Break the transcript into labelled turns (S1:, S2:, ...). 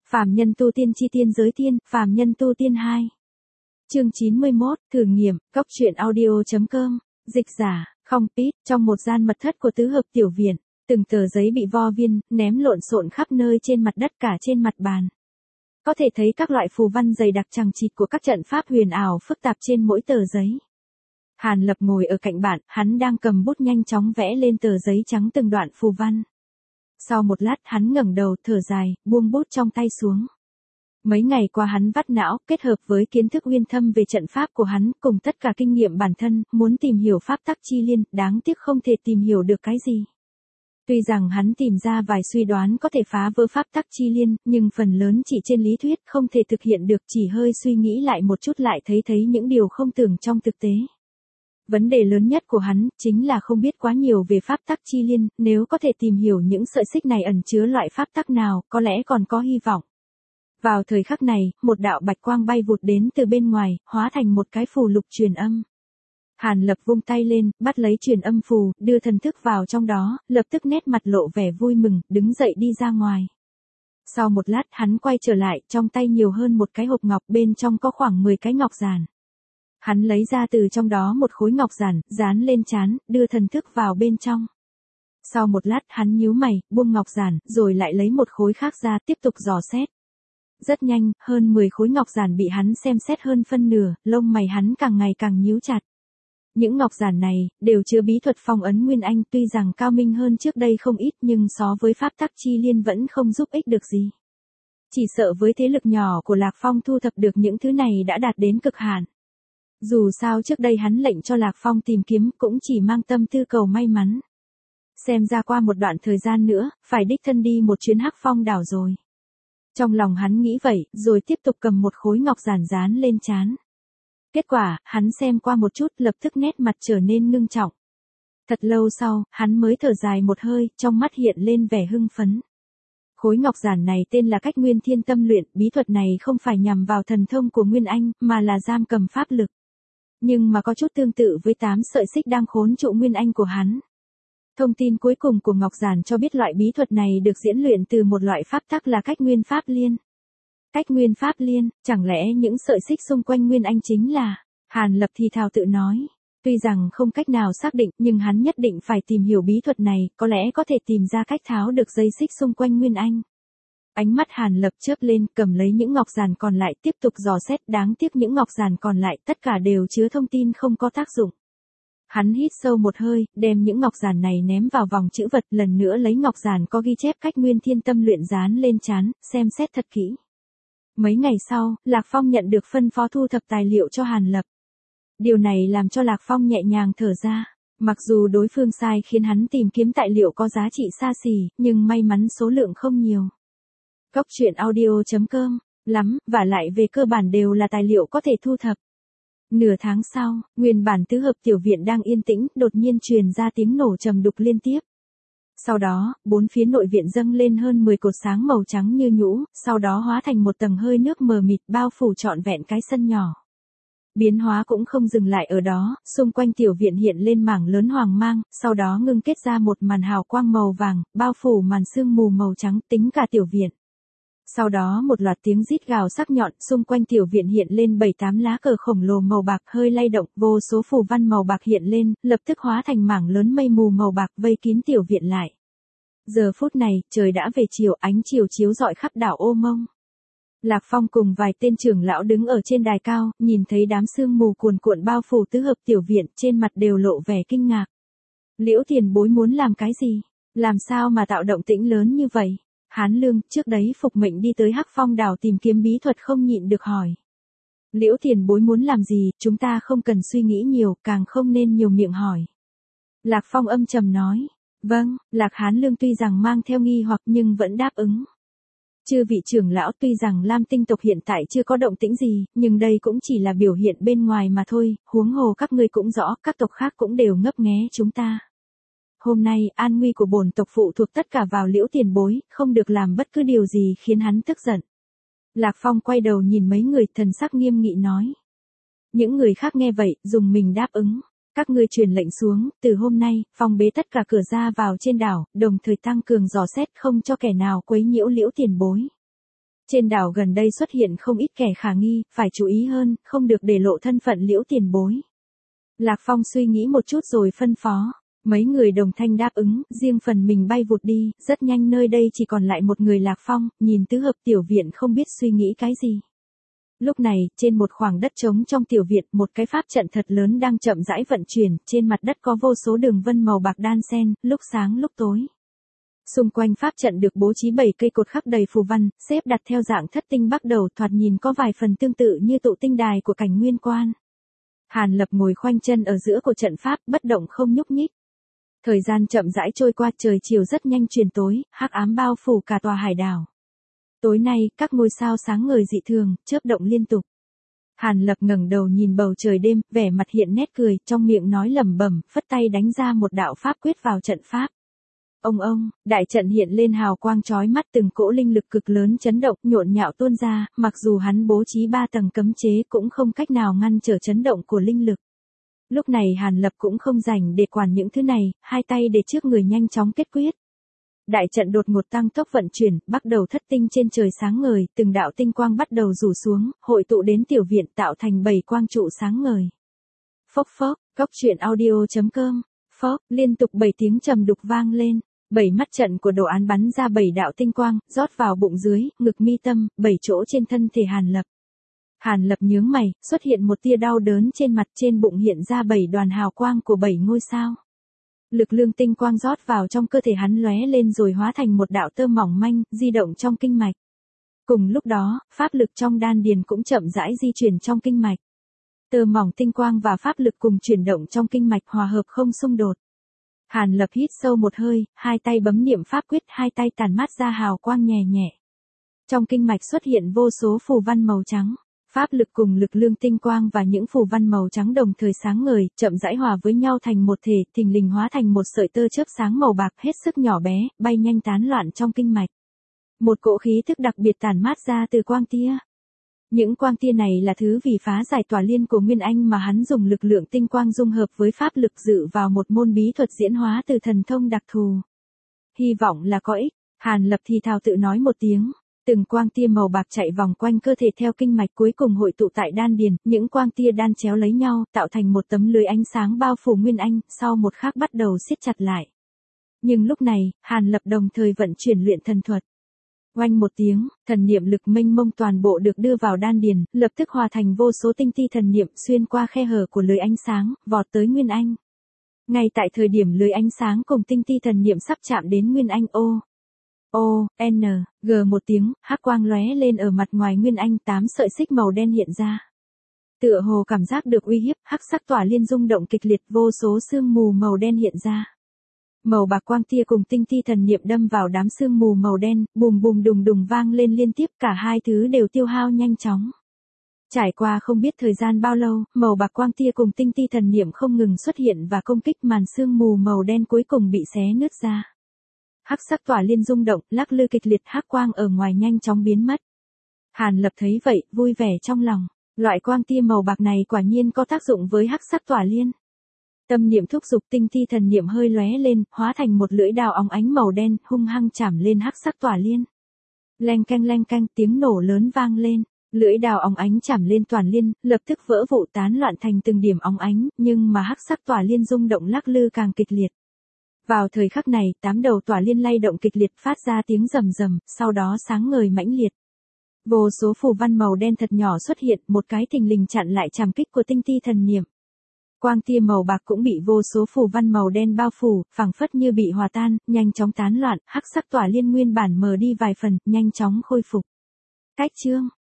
S1: Phàm nhân tu tiên chi tiên giới tiên, phàm nhân tu tiên 2. Chương 91, thử nghiệm, cóc truyện audio.com, dịch giả, không pít, trong một gian mật thất của tứ hợp tiểu viện, từng tờ giấy bị vo viên, ném lộn xộn khắp nơi trên mặt đất cả trên mặt bàn. Có thể thấy các loại phù văn dày đặc chằng chịt của các trận pháp huyền ảo phức tạp trên mỗi tờ giấy. Hàn Lập ngồi ở cạnh bạn, hắn đang cầm bút nhanh chóng vẽ lên tờ giấy trắng từng đoạn phù văn. Sau một lát hắn ngẩng đầu thở dài, buông bút trong tay xuống. Mấy ngày qua hắn vắt não, kết hợp với kiến thức uyên thâm về trận pháp của hắn, cùng tất cả kinh nghiệm bản thân, muốn tìm hiểu pháp tắc chi liên, đáng tiếc không thể tìm hiểu được cái gì. Tuy rằng hắn tìm ra vài suy đoán có thể phá vỡ pháp tắc chi liên, nhưng phần lớn chỉ trên lý thuyết không thể thực hiện được, chỉ hơi suy nghĩ lại một chút lại thấy những điều không tưởng trong thực tế. Vấn đề lớn nhất của hắn chính là không biết quá nhiều về pháp tắc chi liên, nếu có thể tìm hiểu những sợi xích này ẩn chứa loại pháp tắc nào, có lẽ còn có hy vọng. Vào thời khắc này, một đạo bạch quang bay vụt đến từ bên ngoài, hóa thành một cái phù lục truyền âm. Hàn Lập vung tay lên, bắt lấy truyền âm phù, đưa thần thức vào trong đó, lập tức nét mặt lộ vẻ vui mừng, đứng dậy đi ra ngoài. Sau một lát hắn quay trở lại, trong tay nhiều hơn một cái hộp ngọc, bên trong có khoảng 10 cái ngọc giản. Hắn lấy ra từ trong đó một khối ngọc giản, dán lên trán, đưa thần thức vào bên trong. Sau một lát hắn nhíu mày, buông ngọc giản, rồi lại lấy một khối khác ra, tiếp tục dò xét. Rất nhanh, hơn 10 khối ngọc giản bị hắn xem xét hơn phân nửa, lông mày hắn càng ngày càng nhíu chặt. Những ngọc giản này, đều chứa bí thuật phong ấn Nguyên Anh, tuy rằng cao minh hơn trước đây không ít nhưng so với pháp tắc chi liên vẫn không giúp ích được gì. Chỉ sợ với thế lực nhỏ của Lạc Phong thu thập được những thứ này đã đạt đến cực hạn. Dù sao trước đây hắn lệnh cho Lạc Phong tìm kiếm cũng chỉ mang tâm tư cầu may mắn. Xem ra qua một đoạn thời gian nữa, phải đích thân đi một chuyến Hắc Phong đảo rồi. Trong lòng hắn nghĩ vậy, rồi tiếp tục cầm một khối ngọc giản dán lên trán. Kết quả, hắn xem qua một chút, lập tức nét mặt trở nên ngưng trọng. Thật lâu sau, hắn mới thở dài một hơi, trong mắt hiện lên vẻ hưng phấn. Khối ngọc giản này tên là Cách Nguyên Thiên Tâm Luyện, bí thuật này không phải nhằm vào thần thông của Nguyên Anh, mà là giam cầm pháp lực. Nhưng mà có chút tương tự với 8 sợi xích đang khốn trụ Nguyên Anh của hắn. Thông tin cuối cùng của ngọc giản cho biết loại bí thuật này được diễn luyện từ một loại pháp tắc là Cách Nguyên Pháp Liên. Cách Nguyên Pháp Liên, chẳng lẽ những sợi xích xung quanh Nguyên Anh chính là... Hàn Lập thì thào tự nói. Tuy rằng không cách nào xác định, nhưng hắn nhất định phải tìm hiểu bí thuật này, có lẽ có thể tìm ra cách tháo được dây xích xung quanh Nguyên Anh. Ánh mắt Hàn Lập chớp lên, cầm lấy những ngọc giản còn lại, tiếp tục dò xét, đáng tiếc những ngọc giản còn lại tất cả đều chứa thông tin không có tác dụng. Hắn hít sâu một hơi, đem những ngọc giản này ném vào vòng chữ vật, lần nữa lấy ngọc giản có ghi chép Cách Nguyên Thiên Tâm Luyện dán lên trán, xem xét thật kỹ. Mấy ngày sau, Lạc Phong nhận được phân phó thu thập tài liệu cho Hàn Lập. Điều này làm cho Lạc Phong nhẹ nhàng thở ra. Mặc dù đối phương sai khiến hắn tìm kiếm tài liệu có giá trị xa xỉ, nhưng may mắn số lượng không nhiều. Cóc truyện audio.com, lắm, và lại về cơ bản đều là tài liệu có thể thu thập. Nửa tháng sau, nguyên bản tứ hợp tiểu viện đang yên tĩnh, đột nhiên truyền ra tiếng nổ trầm đục liên tiếp. Sau đó, bốn phía nội viện dâng lên hơn 10 cột sáng màu trắng như nhũ, sau đó hóa thành một tầng hơi nước mờ mịt bao phủ trọn vẹn cái sân nhỏ. Biến hóa cũng không dừng lại ở đó, xung quanh tiểu viện hiện lên mảng lớn hoàng mang, sau đó ngưng kết ra một màn hào quang màu vàng, bao phủ màn sương mù màu trắng, tính cả tiểu viện. Sau đó một loạt tiếng rít gào sắc nhọn, xung quanh tiểu viện hiện lên 7-8 lá cờ khổng lồ màu bạc hơi lay động, vô số phù văn màu bạc hiện lên, lập tức hóa thành mảng lớn mây mù màu bạc vây kín tiểu viện lại. Giờ phút này, trời đã về chiều, ánh chiều chiếu rọi khắp đảo Ô Mông. Lạc Phong cùng vài tên trưởng lão đứng ở trên đài cao, nhìn thấy đám sương mù cuồn cuộn bao phủ tứ hợp tiểu viện, trên mặt đều lộ vẻ kinh ngạc. Liễu tiền bối muốn làm cái gì? Làm sao mà tạo động tĩnh lớn như vậy? Hán Lương, trước đấy phục mệnh đi tới Hắc Phong đảo tìm kiếm bí thuật không nhịn được hỏi. Liễu tiền bối muốn làm gì, chúng ta không cần suy nghĩ nhiều, càng không nên nhiều miệng hỏi. Lạc Phong âm trầm nói. Vâng, Lạc Hán Lương tuy rằng mang theo nghi hoặc nhưng vẫn đáp ứng. Chư vị trưởng lão, tuy rằng Lam Tinh tộc hiện tại chưa có động tĩnh gì, nhưng đây cũng chỉ là biểu hiện bên ngoài mà thôi, huống hồ các ngươi cũng rõ, các tộc khác cũng đều ngấp nghé chúng ta. Hôm nay, an nguy của bổn tộc phụ thuộc tất cả vào Liễu tiền bối, không được làm bất cứ điều gì khiến hắn tức giận. Lạc Phong quay đầu nhìn mấy người, thần sắc nghiêm nghị nói. Những người khác nghe vậy, dùng mình đáp ứng. Các ngươi truyền lệnh xuống, từ hôm nay, phong bế tất cả cửa ra vào trên đảo, đồng thời tăng cường dò xét không cho kẻ nào quấy nhiễu Liễu tiền bối. Trên đảo gần đây xuất hiện không ít kẻ khả nghi, phải chú ý hơn, không được để lộ thân phận Liễu tiền bối. Lạc Phong suy nghĩ một chút rồi phân phó. Mấy người đồng thanh đáp ứng, riêng phần mình bay vụt đi, rất nhanh nơi đây chỉ còn lại một người Lạc Phong, nhìn tứ hợp tiểu viện không biết suy nghĩ cái gì. Lúc này, trên một khoảng đất trống trong tiểu viện, một cái pháp trận thật lớn đang chậm rãi vận chuyển, trên mặt đất có vô số đường vân màu bạc đan xen, lúc sáng lúc tối. Xung quanh pháp trận được bố trí 7 cây cột khắc đầy phù văn, xếp đặt theo dạng thất tinh bắt đầu, thoạt nhìn có vài phần tương tự như tụ tinh đài của Cảnh Nguyên Quan. Hàn Lập ngồi khoanh chân ở giữa của trận pháp, bất động không nhúc nhích. Thời gian chậm rãi trôi qua, trời chiều rất nhanh chuyển tối, hắc ám bao phủ cả tòa hải đảo. Tối nay, các ngôi sao sáng ngời dị thường, chớp động liên tục. Hàn Lập ngẩng đầu nhìn bầu trời đêm, vẻ mặt hiện nét cười, trong miệng nói lẩm bẩm, phất tay đánh ra một đạo pháp quyết vào trận pháp. Ông, đại trận hiện lên hào quang chói mắt, từng cỗ linh lực cực lớn chấn động, nhộn nhạo tuôn ra, mặc dù hắn bố trí 3 tầng cấm chế cũng không cách nào ngăn trở chấn động của linh lực. Lúc này Hàn Lập cũng không rảnh để quản những thứ này, hai tay để trước người nhanh chóng kết quyết. Đại trận đột ngột tăng tốc vận chuyển, bắt đầu thất tinh trên trời sáng ngời, từng đạo tinh quang bắt đầu rủ xuống, hội tụ đến tiểu viện tạo thành 7 quang trụ sáng ngời. Phốc phốc, goctruyện.audio.com, phốc, liên tục 7 tiếng trầm đục vang lên. 7 mắt trận của đồ án bắn ra 7 đạo tinh quang, rót vào bụng dưới, ngực mi tâm, 7 chỗ trên thân thể Hàn Lập. Hàn Lập nhướng mày, xuất hiện một tia đau đớn trên mặt, trên bụng hiện ra 7 đoàn hào quang của 7 ngôi sao. Lực lượng tinh quang rót vào trong cơ thể hắn lóe lên rồi hóa thành một đạo tơ mỏng manh, di động trong kinh mạch. Cùng lúc đó, pháp lực trong đan điền cũng chậm rãi di chuyển trong kinh mạch. Tơ mỏng tinh quang và pháp lực cùng chuyển động trong kinh mạch hòa hợp không xung đột. Hàn Lập hít sâu một hơi, hai tay bấm niệm pháp quyết, hai tay tản mát ra hào quang nhẹ nhẹ. Trong kinh mạch xuất hiện vô số phù văn màu trắng. Pháp lực cùng lực lượng tinh quang và những phù văn màu trắng đồng thời sáng ngời, chậm rãi hòa với nhau thành một thể, thình lình hóa thành một sợi tơ chớp sáng màu bạc hết sức nhỏ bé, bay nhanh tán loạn trong kinh mạch. Một cỗ khí thức đặc biệt tản mát ra từ quang tia. Những quang tia này là thứ vì phá giải tỏa liên của Nguyên Anh mà hắn dùng lực lượng tinh quang dung hợp với pháp lực dự vào một môn bí thuật diễn hóa từ thần thông đặc thù. Hy vọng là có ích, Hàn Lập thì thào tự nói một tiếng. Từng quang tia màu bạc chạy vòng quanh cơ thể theo kinh mạch cuối cùng hội tụ tại đan điền, những quang tia đan chéo lấy nhau, tạo thành một tấm lưới ánh sáng bao phủ Nguyên Anh, sau một khắc bắt đầu siết chặt lại. Nhưng lúc này, Hàn Lập đồng thời vận chuyển luyện thần thuật. Oanh một tiếng, thần niệm lực mênh mông toàn bộ được đưa vào đan điền, lập tức hòa thành vô số tinh ti thần niệm xuyên qua khe hở của lưới ánh sáng, vọt tới Nguyên Anh. Ngay tại thời điểm lưới ánh sáng cùng tinh ti thần niệm sắp chạm đến Nguyên Anh G một tiếng, hắc quang lóe lên ở mặt ngoài Nguyên Anh, 8 sợi xích màu đen hiện ra. Tựa hồ cảm giác được uy hiếp, hắc sắc tỏa liên rung động kịch liệt, vô số sương mù màu đen hiện ra. Màu bạc quang tia cùng tinh ti thần niệm đâm vào đám sương mù màu đen, bùm bùm đùng đùng vang lên liên tiếp, cả hai thứ đều tiêu hao nhanh chóng. Trải qua không biết thời gian bao lâu, màu bạc quang tia cùng tinh ti thần niệm không ngừng xuất hiện và công kích, màn sương mù màu đen cuối cùng bị xé nứt ra. Hắc sắc tỏa liên rung động, lắc lư kịch liệt, hắc quang ở ngoài nhanh chóng biến mất. Hàn Lập thấy vậy, vui vẻ trong lòng, loại quang tia màu bạc này quả nhiên có tác dụng với hắc sắc tỏa liên. Tâm niệm thúc giục, tinh ti thần niệm hơi lóe lên, hóa thành một lưỡi đao óng ánh màu đen, hung hăng chảm lên hắc sắc tỏa liên. Leng canh, tiếng nổ lớn vang lên, lưỡi đao óng ánh chảm lên toàn liên, lập tức vỡ vụn tán loạn thành từng điểm óng ánh, nhưng mà hắc sắc tỏa liên rung động lắc lư càng kịch liệt. Vào thời khắc này, 8 đầu tỏa liên lay động kịch liệt phát ra tiếng rầm rầm, sau đó sáng ngời mãnh liệt. Vô số phù văn màu đen thật nhỏ xuất hiện, một cái thình lình chặn lại trảm kích của tinh ti thần niệm. Quang tia màu bạc cũng bị vô số phù văn màu đen bao phủ, phảng phất như bị hòa tan, nhanh chóng tán loạn, hắc sắc tỏa liên nguyên bản mờ đi vài phần, nhanh chóng khôi phục. Cách chương